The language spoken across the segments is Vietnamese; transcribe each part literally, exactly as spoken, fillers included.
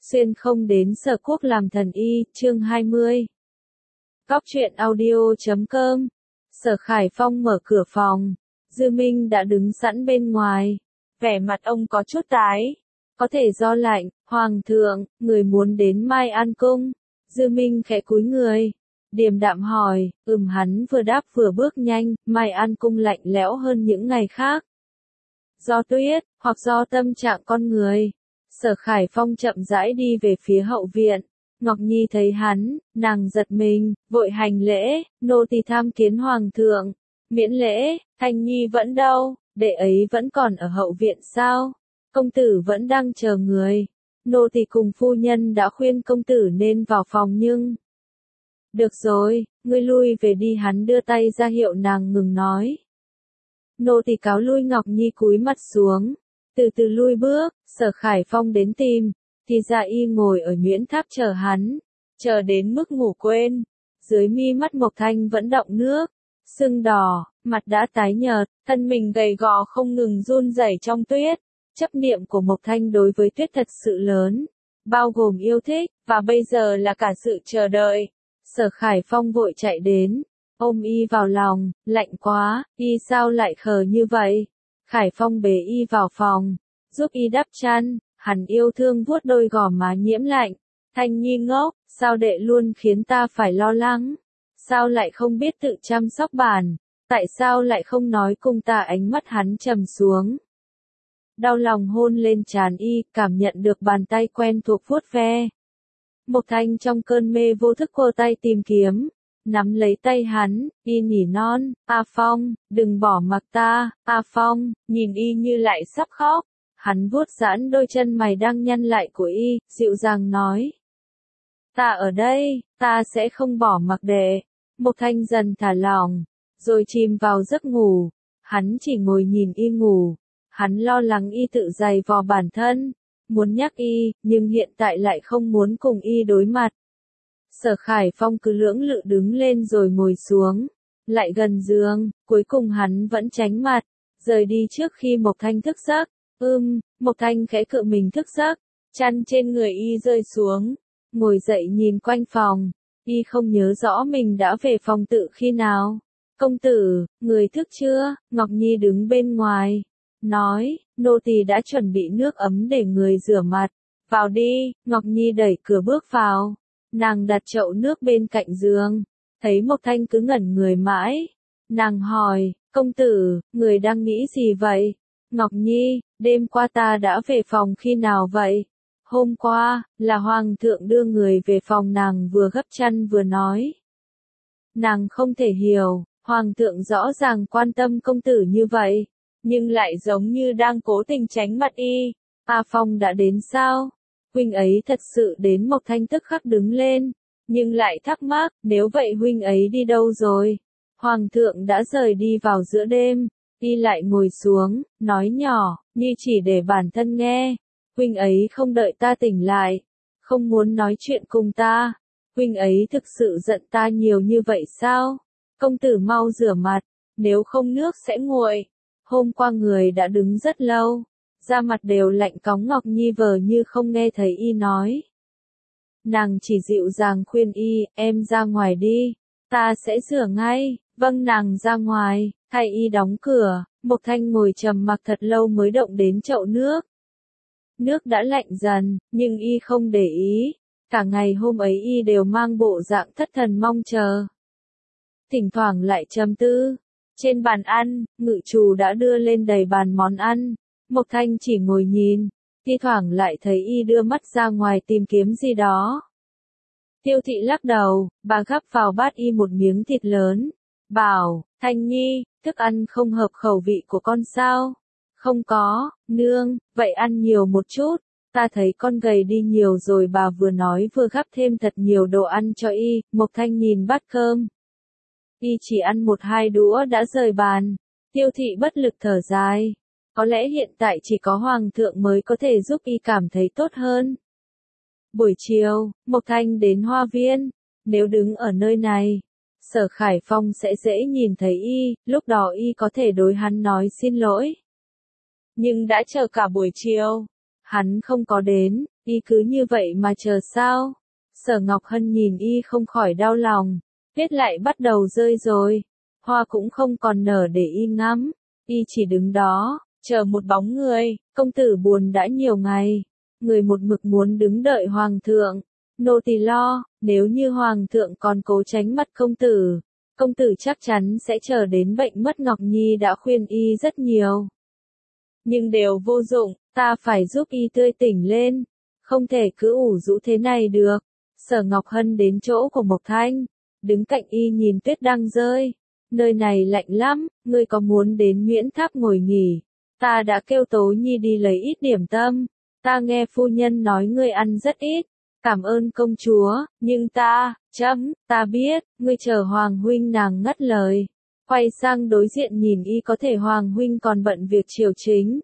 Xuyên không đến Sở Quốc làm thần y, chương hai mươi. Góc truyện audio chấm com. Sở Khải Phong mở cửa phòng. Dư Minh đã đứng sẵn bên ngoài. Vẻ mặt ông có chút tái. Có thể do lạnh, Hoàng thượng, người muốn đến Mai An Cung. Dư Minh khẽ cúi người. Điềm đạm hỏi, ừm hắn vừa đáp vừa bước nhanh, Mai An Cung lạnh lẽo hơn những ngày khác. Do tuyết, hoặc do tâm trạng con người. Sở Khải Phong chậm rãi đi về phía hậu viện. Ngọc Nhi thấy hắn, nàng giật mình, vội hành lễ, nô tỳ tham kiến hoàng thượng. Miễn lễ, Thanh Nhi vẫn đâu, đệ ấy vẫn còn ở hậu viện sao? Công tử vẫn đang chờ người. Nô tỳ cùng phu nhân đã khuyên công tử nên vào phòng nhưng... Được rồi, ngươi lui về đi, hắn đưa tay ra hiệu nàng ngừng nói. Nô tỳ cáo lui. Ngọc Nhi cúi mặt xuống. Từ từ lui bước, Sở Khải Phong đến tìm, thì ra y ngồi ở nhuyễn tháp chờ hắn, chờ đến mức ngủ quên. Dưới mi mắt Mộc Thanh vẫn đọng nước, sưng đỏ, mặt đã tái nhợt, thân mình gầy gò không ngừng run rẩy trong tuyết. Chấp niệm của Mộc Thanh đối với tuyết thật sự lớn, bao gồm yêu thích, và bây giờ là cả sự chờ đợi. Sở Khải Phong vội chạy đến, ôm y vào lòng, lạnh quá, y sao lại khờ như vậy? Khải Phong bế y vào phòng, giúp y đắp chăn, hắn yêu thương vuốt đôi gò má nhiễm lạnh. Thanh Nhi ngốc, sao đệ luôn khiến ta phải lo lắng? Sao lại không biết tự chăm sóc bản? Tại sao lại không nói cùng ta? Ánh mắt hắn trầm xuống. Đau lòng hôn lên trán y, cảm nhận được bàn tay quen thuộc vuốt ve. Mộc Thanh trong cơn mê vô thức cô tay tìm kiếm. Nắm lấy tay hắn, y nỉ non, A Phong, đừng bỏ mặc ta, A Phong, nhìn y như lại sắp khóc. Hắn vuốt giãn đôi chân mày đang nhăn lại của y, dịu dàng nói. Ta ở đây, ta sẽ không bỏ mặc đệ. Mộc Thanh dần thả lỏng, rồi chìm vào giấc ngủ. Hắn chỉ ngồi nhìn y ngủ. Hắn lo lắng y tự giày vò bản thân, muốn nhắc y, nhưng hiện tại lại không muốn cùng y đối mặt. Sở Khải Phong cứ lưỡng lự đứng lên rồi ngồi xuống, lại gần giường, cuối cùng hắn vẫn tránh mặt, rời đi trước khi Mộc Thanh thức giấc. Ưm, Mộc Thanh khẽ cựa mình thức giấc, chăn trên người y rơi xuống, ngồi dậy nhìn quanh phòng, y không nhớ rõ mình đã về phòng tự khi nào. Công tử, người thức chưa? Ngọc Nhi đứng bên ngoài, nói, nô tỳ đã chuẩn bị nước ấm để người rửa mặt, vào đi. Ngọc Nhi đẩy cửa bước vào. Nàng đặt chậu nước bên cạnh giường, thấy Mộc Thanh cứ ngẩn người mãi. Nàng hỏi, công tử, người đang nghĩ gì vậy? Ngọc Nhi, đêm qua ta đã về phòng khi nào vậy? Hôm qua, là hoàng thượng đưa người về phòng. Nàng vừa gấp chăn vừa nói. Nàng không thể hiểu, hoàng thượng rõ ràng quan tâm công tử như vậy, nhưng lại giống như đang cố tình tránh mặt y. A Phong đã đến sao? Huynh ấy thật sự đến? Mộc Thanh tức khắc đứng lên, nhưng lại thắc mắc, nếu vậy huynh ấy đi đâu rồi? Hoàng thượng đã rời đi vào giữa đêm. Y lại ngồi xuống, nói nhỏ, như chỉ để bản thân nghe. Huynh ấy không đợi ta tỉnh lại, không muốn nói chuyện cùng ta. Huynh ấy thực sự giận ta nhiều như vậy sao? Công tử mau rửa mặt, nếu không nước sẽ nguội. Hôm qua người đã đứng rất lâu, da mặt đều lạnh cóng. Ngọc Nhi vờ như không nghe thấy y nói. Nàng chỉ dịu dàng khuyên y, em ra ngoài đi, ta sẽ rửa ngay. Vâng. Nàng ra ngoài, thay y đóng cửa. Mộc Thanh ngồi trầm mặc thật lâu mới động đến chậu nước. Nước đã lạnh dần, nhưng y không để ý. Cả ngày hôm ấy y đều mang bộ dạng thất thần mong chờ. Thỉnh thoảng lại trầm tư. Trên bàn ăn, ngự trù đã đưa lên đầy bàn món ăn. Mộc Thanh chỉ ngồi nhìn, thi thoảng lại thấy y đưa mắt ra ngoài tìm kiếm gì đó. Tiêu thị lắc đầu, bà gắp vào bát y một miếng thịt lớn, bảo, Thanh Nhi, thức ăn không hợp khẩu vị của con sao? Không có, nương, vậy ăn nhiều một chút, ta thấy con gầy đi nhiều rồi. Bà vừa nói vừa gắp thêm thật nhiều đồ ăn cho y. Mộc Thanh nhìn bát cơm, y chỉ ăn một hai đũa đã rời bàn. Tiêu thị bất lực thở dài. Có lẽ hiện tại chỉ có hoàng thượng mới có thể giúp y cảm thấy tốt hơn. Buổi chiều, Mộc Thanh đến hoa viên. Nếu đứng ở nơi này, Sở Khải Phong sẽ dễ nhìn thấy y, lúc đó y có thể đối hắn nói xin lỗi. Nhưng đã chờ cả buổi chiều, hắn không có đến. Y cứ như vậy mà chờ sao? Sở Ngọc Hân nhìn y không khỏi đau lòng. Tuyết lại bắt đầu rơi rồi. Hoa cũng không còn nở để y ngắm. Y chỉ đứng đó, chờ một bóng người. Công tử buồn đã nhiều ngày. Người một mực muốn đứng đợi hoàng thượng. Nô tỳ lo, nếu như hoàng thượng còn cố tránh mặt công tử, công tử chắc chắn sẽ chờ đến bệnh mất. Ngọc Nhi đã khuyên y rất nhiều. Nhưng đều vô dụng, ta phải giúp y tươi tỉnh lên. Không thể cứ ủ rũ thế này được. Sở Ngọc Hân đến chỗ của Mộc Thanh, đứng cạnh y nhìn tuyết đang rơi. Nơi này lạnh lắm, ngươi có muốn đến Nguyễn Tháp ngồi nghỉ? Ta đã kêu Tố Nhi đi lấy ít điểm tâm. Ta nghe phu nhân nói ngươi ăn rất ít. Cảm ơn công chúa, nhưng ta, chấm, ta biết, ngươi chờ Hoàng huynh. Nàng ngắt lời. Quay sang đối diện nhìn y, có thể Hoàng huynh còn bận việc triều chính.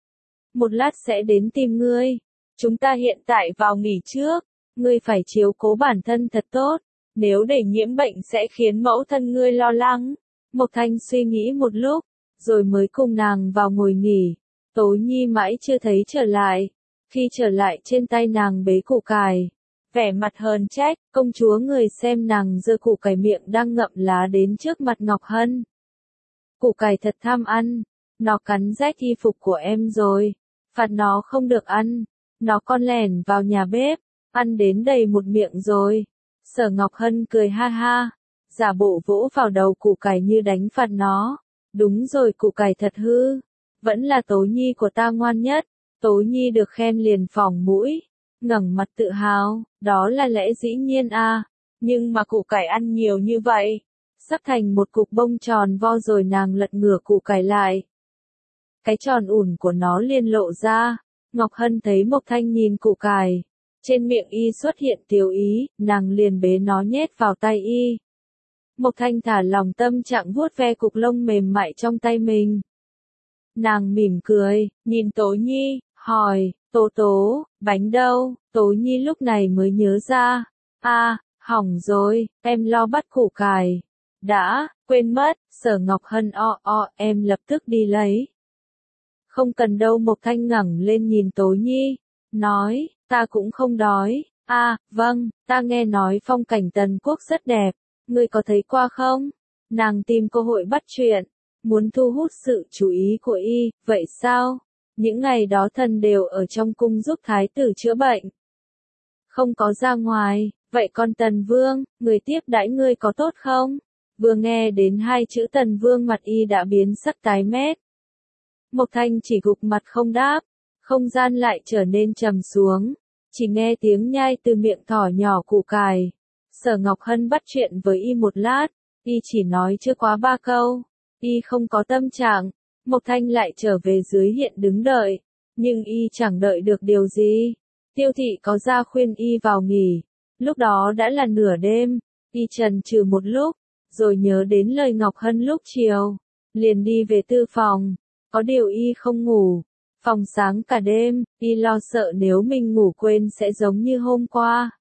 Một lát sẽ đến tìm ngươi. Chúng ta hiện tại vào nghỉ trước. Ngươi phải chiếu cố bản thân thật tốt. Nếu để nhiễm bệnh sẽ khiến mẫu thân ngươi lo lắng. Mộc Thanh suy nghĩ một lúc, rồi mới cùng nàng vào ngồi nghỉ. Tố Nhi mãi chưa thấy trở lại. Khi trở lại trên tay nàng bế củ cải. Vẻ mặt hờn trách, công chúa người xem nàng giơ củ cải miệng đang ngậm lá đến trước mặt Ngọc Hân. Củ cải thật tham ăn. Nó cắn rách y phục của em rồi. Phạt nó không được ăn. Nó con lẻn vào nhà bếp. Ăn đến đầy một miệng rồi. Sở Ngọc Hân cười ha ha. Giả bộ vỗ vào đầu củ cải như đánh phạt nó. Đúng rồi, củ cải thật hư. Vẫn là Tố Nhi của ta ngoan nhất. Tố Nhi được khen liền phỏng mũi. Ngẩng mặt tự hào. Đó là lẽ dĩ nhiên à. Nhưng mà củ cải ăn nhiều như vậy. Sắp thành một cục bông tròn vo rồi nàng lật ngửa củ cải lại. Cái tròn ủn của nó liền lộ ra. Ngọc Hân thấy Mộc Thanh nhìn củ cải. Trên miệng y xuất hiện tiểu ý, nàng liền bế nó nhét vào tay y. Mộc Thanh thả lòng tâm trạng vuốt ve cục lông mềm mại trong tay mình. Nàng mỉm cười, nhìn Tố Nhi, hỏi, Tố Tố, bánh đâu? Tố Nhi lúc này mới nhớ ra. À, hỏng rồi, em lo bắt củ cải. Đã, quên mất. Sở Ngọc Hân o o, em lập tức đi lấy. Không cần đâu. Mộc Thanh ngẩng lên nhìn Tố Nhi, nói, ta cũng không đói. À, vâng, ta nghe nói phong cảnh Tần Quốc rất đẹp, ngươi có thấy qua không? Nàng tìm cơ hội bắt chuyện, muốn thu hút sự chú ý của y. Vậy sao? Những ngày đó thần đều ở trong cung giúp thái tử chữa bệnh, không có ra ngoài. Vậy con Tần Vương, người tiếp đãi ngươi có tốt không? Vừa nghe đến hai chữ Tần Vương mặt y đã biến sắc tái mét. Mộc Thanh chỉ gục mặt không đáp. Không gian lại trở nên trầm xuống. Chỉ nghe tiếng nhai từ miệng thỏ nhỏ củ cải. Sở Ngọc Hân bắt chuyện với y một lát. Y chỉ nói chưa quá ba câu. Y không có tâm trạng. Mộc Thanh lại trở về dưới hiện đứng đợi. Nhưng y chẳng đợi được điều gì. Tiêu thị có ra khuyên y vào nghỉ. Lúc đó đã là nửa đêm. Y chần chừ một lúc. Rồi nhớ đến lời Ngọc Hân lúc chiều. Liền đi về tư phòng. Có điều y không ngủ. Phòng sáng cả đêm, y lo sợ nếu mình ngủ quên sẽ giống như hôm qua.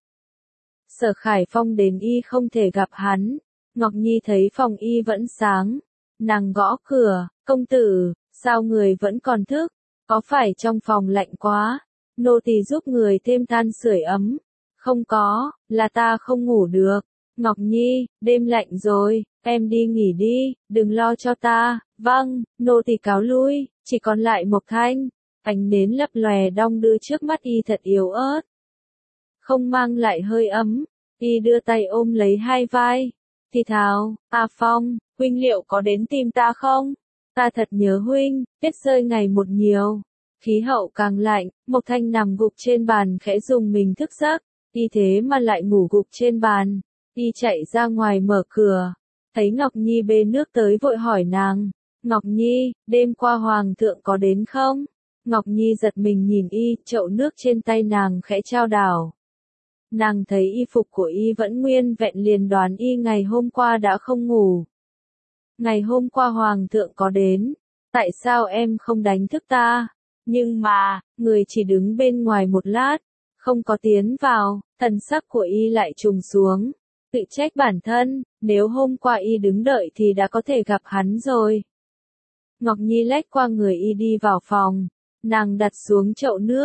Sở Khải Phong đến y không thể gặp hắn. Ngọc Nhi thấy phòng y vẫn sáng. Nàng gõ cửa, công tử, sao người vẫn còn thức? Có phải trong phòng lạnh quá? Nô tỳ giúp người thêm than sưởi ấm. Không có, là ta không ngủ được. Ngọc Nhi, đêm lạnh rồi, em đi nghỉ đi, đừng lo cho ta. Vâng, nô tỳ cáo lui. Chỉ còn lại Mộc Thanh. Ánh nến lấp lòe đong đưa trước mắt y thật yếu ớt. Không mang lại hơi ấm. Y đưa tay ôm lấy hai vai. Thì thào, A Phong, huynh liệu có đến tìm ta không? Ta thật nhớ huynh. Tuyết rơi ngày một nhiều. Khí hậu càng lạnh. Mộc Thanh nằm gục trên bàn khẽ dùng mình thức giấc. Y thế mà lại ngủ gục trên bàn. Y chạy ra ngoài mở cửa. Thấy Ngọc Nhi bê nước tới vội hỏi nàng. Ngọc Nhi, đêm qua hoàng thượng có đến không? Ngọc Nhi giật mình nhìn y, chậu nước trên tay nàng khẽ trao đảo. Nàng thấy y phục của y vẫn nguyên vẹn liền đoán y ngày hôm qua đã không ngủ. Ngày hôm qua hoàng thượng có đến. Tại sao em không đánh thức ta? Nhưng mà, người chỉ đứng bên ngoài một lát. Không có tiến vào, thần sắc của y lại trùng xuống. Tự trách bản thân, nếu hôm qua y đứng đợi thì đã có thể gặp hắn rồi. Ngọc Nhi lách qua người y đi vào phòng. Nàng đặt xuống chậu nước.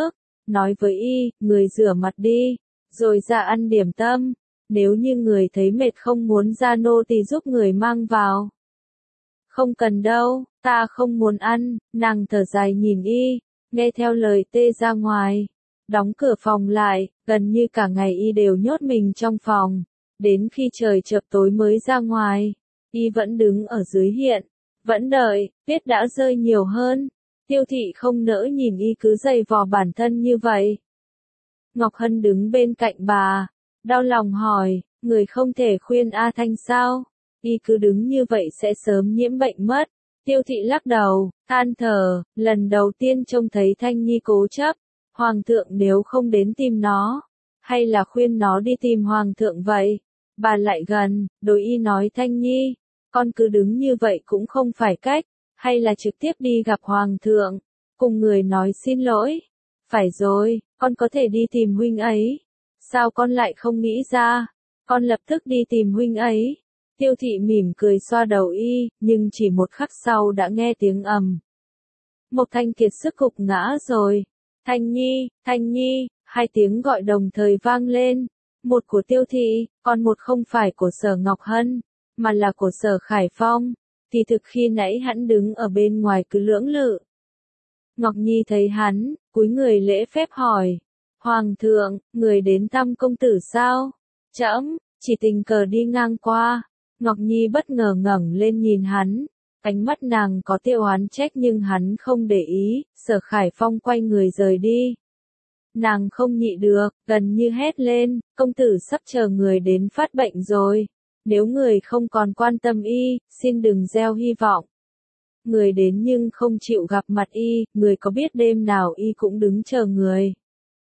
nói với y, người rửa mặt đi, rồi ra ăn điểm tâm, nếu như người thấy mệt không muốn ra nô tỳ giúp người mang vào. Không cần đâu, ta không muốn ăn, nàng thở dài nhìn y, nghe theo lời tê ra ngoài, đóng cửa phòng lại, gần như cả ngày y đều nhốt mình trong phòng, đến khi trời chợp tối mới ra ngoài, y vẫn đứng ở dưới hiện, vẫn đợi, tuyết đã rơi nhiều hơn, Tiêu Thị không nỡ nhìn y cứ giày vò bản thân như vậy. Ngọc Hân đứng bên cạnh bà, đau lòng hỏi, người không thể khuyên A Thanh sao? Y cứ đứng như vậy sẽ sớm nhiễm bệnh mất. Tiêu Thị lắc đầu, than thở, lần đầu tiên trông thấy Thanh Nhi cố chấp, Hoàng thượng nếu không đến tìm nó, hay là khuyên nó đi tìm Hoàng thượng vậy? Bà lại gần, đối y nói Thanh Nhi, con cứ đứng như vậy cũng không phải cách, hay là trực tiếp đi gặp Hoàng thượng, cùng người nói xin lỗi. Phải rồi, con có thể đi tìm huynh ấy. Sao con lại không nghĩ ra? Con lập tức đi tìm huynh ấy. Tiêu Thị mỉm cười xoa đầu y, nhưng chỉ một khắc sau đã nghe tiếng ầm. Mộc Thanh kiệt sức gục ngã rồi. Thanh Nhi, Thanh Nhi, hai tiếng gọi đồng thời vang lên. Một của Tiêu Thị, còn một không phải của Sở Ngọc Hân, mà là của Sở Khải Phong. Thì thực khi nãy hắn đứng ở bên ngoài cứ lưỡng lự. Ngọc Nhi thấy hắn, cúi người lễ phép hỏi. Hoàng thượng, người đến thăm công tử sao? Trẫm, chỉ tình cờ đi ngang qua. Ngọc Nhi bất ngờ ngẩng lên nhìn hắn. Ánh mắt nàng có tia oán trách nhưng hắn không để ý. Sở Khải Phong quay người rời đi. Nàng không nhị được, gần như hét lên. Công tử sắp chờ người đến phát bệnh rồi. Nếu người không còn quan tâm y, xin đừng gieo hy vọng. Người đến nhưng không chịu gặp mặt y, người có biết đêm nào y cũng đứng chờ người.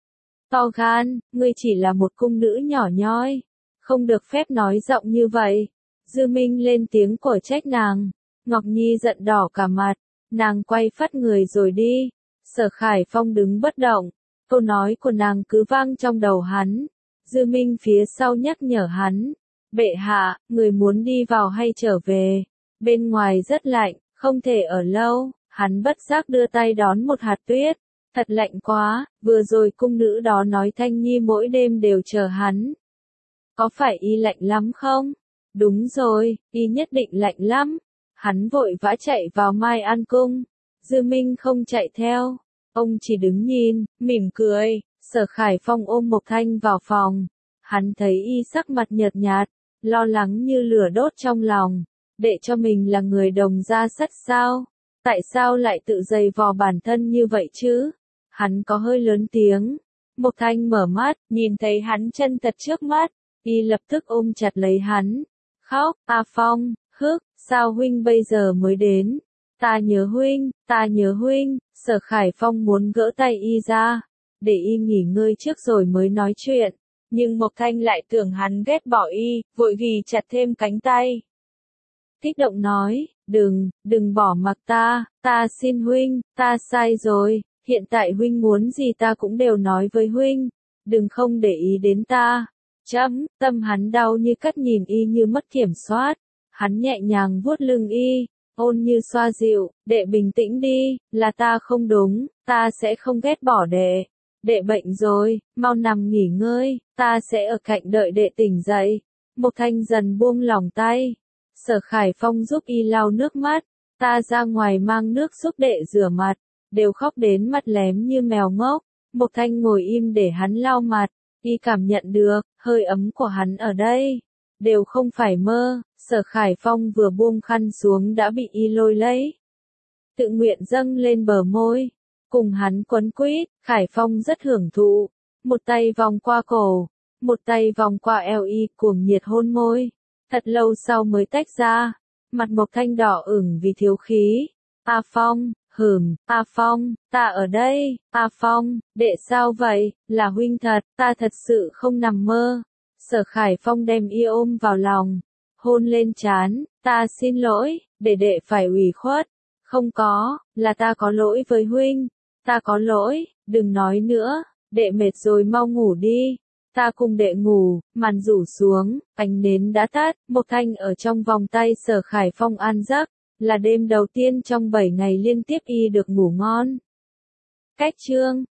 To gan, ngươi chỉ là một cung nữ nhỏ nhoi, không được phép nói giọng như vậy. Dư Minh lên tiếng cổ trách nàng. Ngọc Nhi giận đỏ cả mặt, nàng quay phắt người rồi đi. Sở Khải Phong đứng bất động, câu nói của nàng cứ vang trong đầu hắn. Dư Minh phía sau nhắc nhở hắn. Bệ hạ, người muốn đi vào hay trở về? Bên ngoài rất lạnh, không thể ở lâu. Hắn bất giác đưa tay đón một hạt tuyết. Thật lạnh quá, vừa rồi cung nữ đó nói Thanh Nhi mỗi đêm đều chờ hắn. Có phải y lạnh lắm không? Đúng rồi, y nhất định lạnh lắm. Hắn vội vã chạy vào Mai An Cung. Dư Minh không chạy theo. Ông chỉ đứng nhìn, mỉm cười. Sở Khải Phong ôm Mộc Thanh vào phòng. Hắn thấy y sắc mặt nhợt nhạt, lo lắng như lửa đốt trong lòng. Để cho mình là người đồng gia sắt sao? Tại sao lại tự giày vò bản thân như vậy chứ? Hắn có hơi lớn tiếng. Mộc Thanh mở mắt, nhìn thấy hắn chân thật trước mắt. Y lập tức ôm chặt lấy hắn. Khóc, A Phong, hức, sao huynh bây giờ mới đến? Ta nhớ huynh, ta nhớ huynh. Sở Khải Phong muốn gỡ tay y ra, để y nghỉ ngơi trước rồi mới nói chuyện. Nhưng Mộc Thanh lại tưởng hắn ghét bỏ y, vội ghì chặt thêm cánh tay. Kích động nói, đừng, đừng bỏ mặc ta, ta xin huynh, ta sai rồi, hiện tại huynh muốn gì ta cũng đều nói với huynh, đừng không để ý đến ta. Chấm, tâm hắn đau như cắt nhìn y như mất kiểm soát, hắn nhẹ nhàng vuốt lưng y, ôn như xoa dịu, đệ bình tĩnh đi, là ta không đúng, ta sẽ không ghét bỏ đệ. Đệ bệnh rồi, mau nằm nghỉ ngơi, ta sẽ ở cạnh đợi đệ tỉnh dậy. Mộc Thanh dần buông lòng tay. Sở Khải Phong giúp y lau nước mắt, ta ra ngoài mang nước giúp đệ rửa mặt, đều khóc đến mặt lém như mèo ngốc. Mộc Thanh ngồi im để hắn lau mặt, y cảm nhận được, hơi ấm của hắn ở đây, đều không phải mơ. Sở Khải Phong vừa buông khăn xuống đã bị y lôi lấy. Tự nguyện dâng lên bờ môi, cùng hắn quấn quýt. Khải Phong rất hưởng thụ, một tay vòng qua cổ, một tay vòng qua eo y cuồng nhiệt hôn môi. Thật lâu sau mới tách ra, mặt Mộc Thanh đỏ ửng vì thiếu khí. A Phong, hửm, A Phong, ta ở đây. A Phong, đệ sao vậy, là huynh thật, ta thật sự không nằm mơ. Sở Khải Phong đem y ôm vào lòng, hôn lên trán, ta xin lỗi, để đệ phải ủy khuất. Không có, là ta có lỗi với huynh, ta có lỗi, đừng nói nữa, đệ mệt rồi mau ngủ đi. Ta cùng đệ ngủ, màn rủ xuống, ánh nến đã tắt, Mộc Thanh ở trong vòng tay Sở Khải Phong an giấc, là đêm đầu tiên trong bảy ngày liên tiếp y được ngủ ngon. Cách chương